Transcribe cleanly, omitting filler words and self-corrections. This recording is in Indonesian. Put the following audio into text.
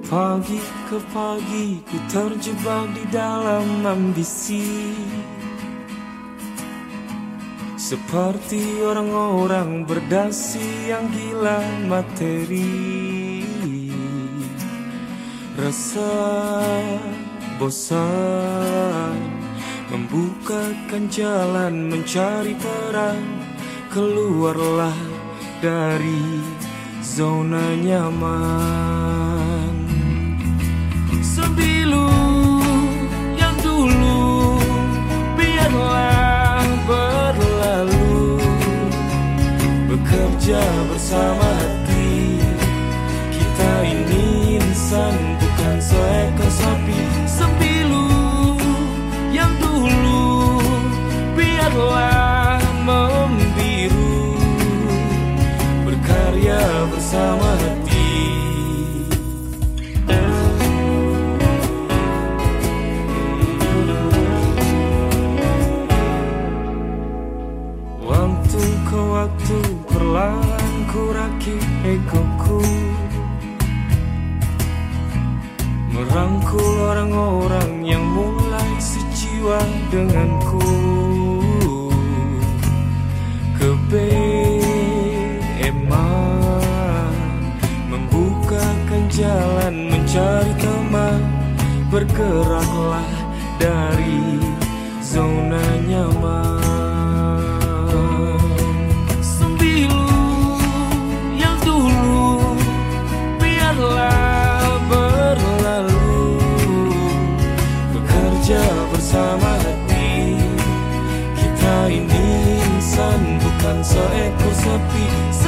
pagi ke pagi ku terjebak di dalam ambisi, seperti orang-orang berdasi yang gila materi. Rasa bosan membukakan jalan mencari peran. Keluarlah dari zona nyaman. Sembilu yang dulu biarlah berlalu, bekerja bersama hati. Kita ini insan, bukan seekor sapi. Sembilu yang dulu biarlah membiru, berkarya bersama hati. Waktu ke waktu perlahan ku rakit egoku, merangkul orang-orang yang mulai sejiwa denganku. Kebeeman membukakan jalan mencari teman. Bergeraklah dari zona nyaman. Sembilu yang dulu biarlah berlalu, bekerja bersama hati. Kita ini insan, bukan seekor sapi.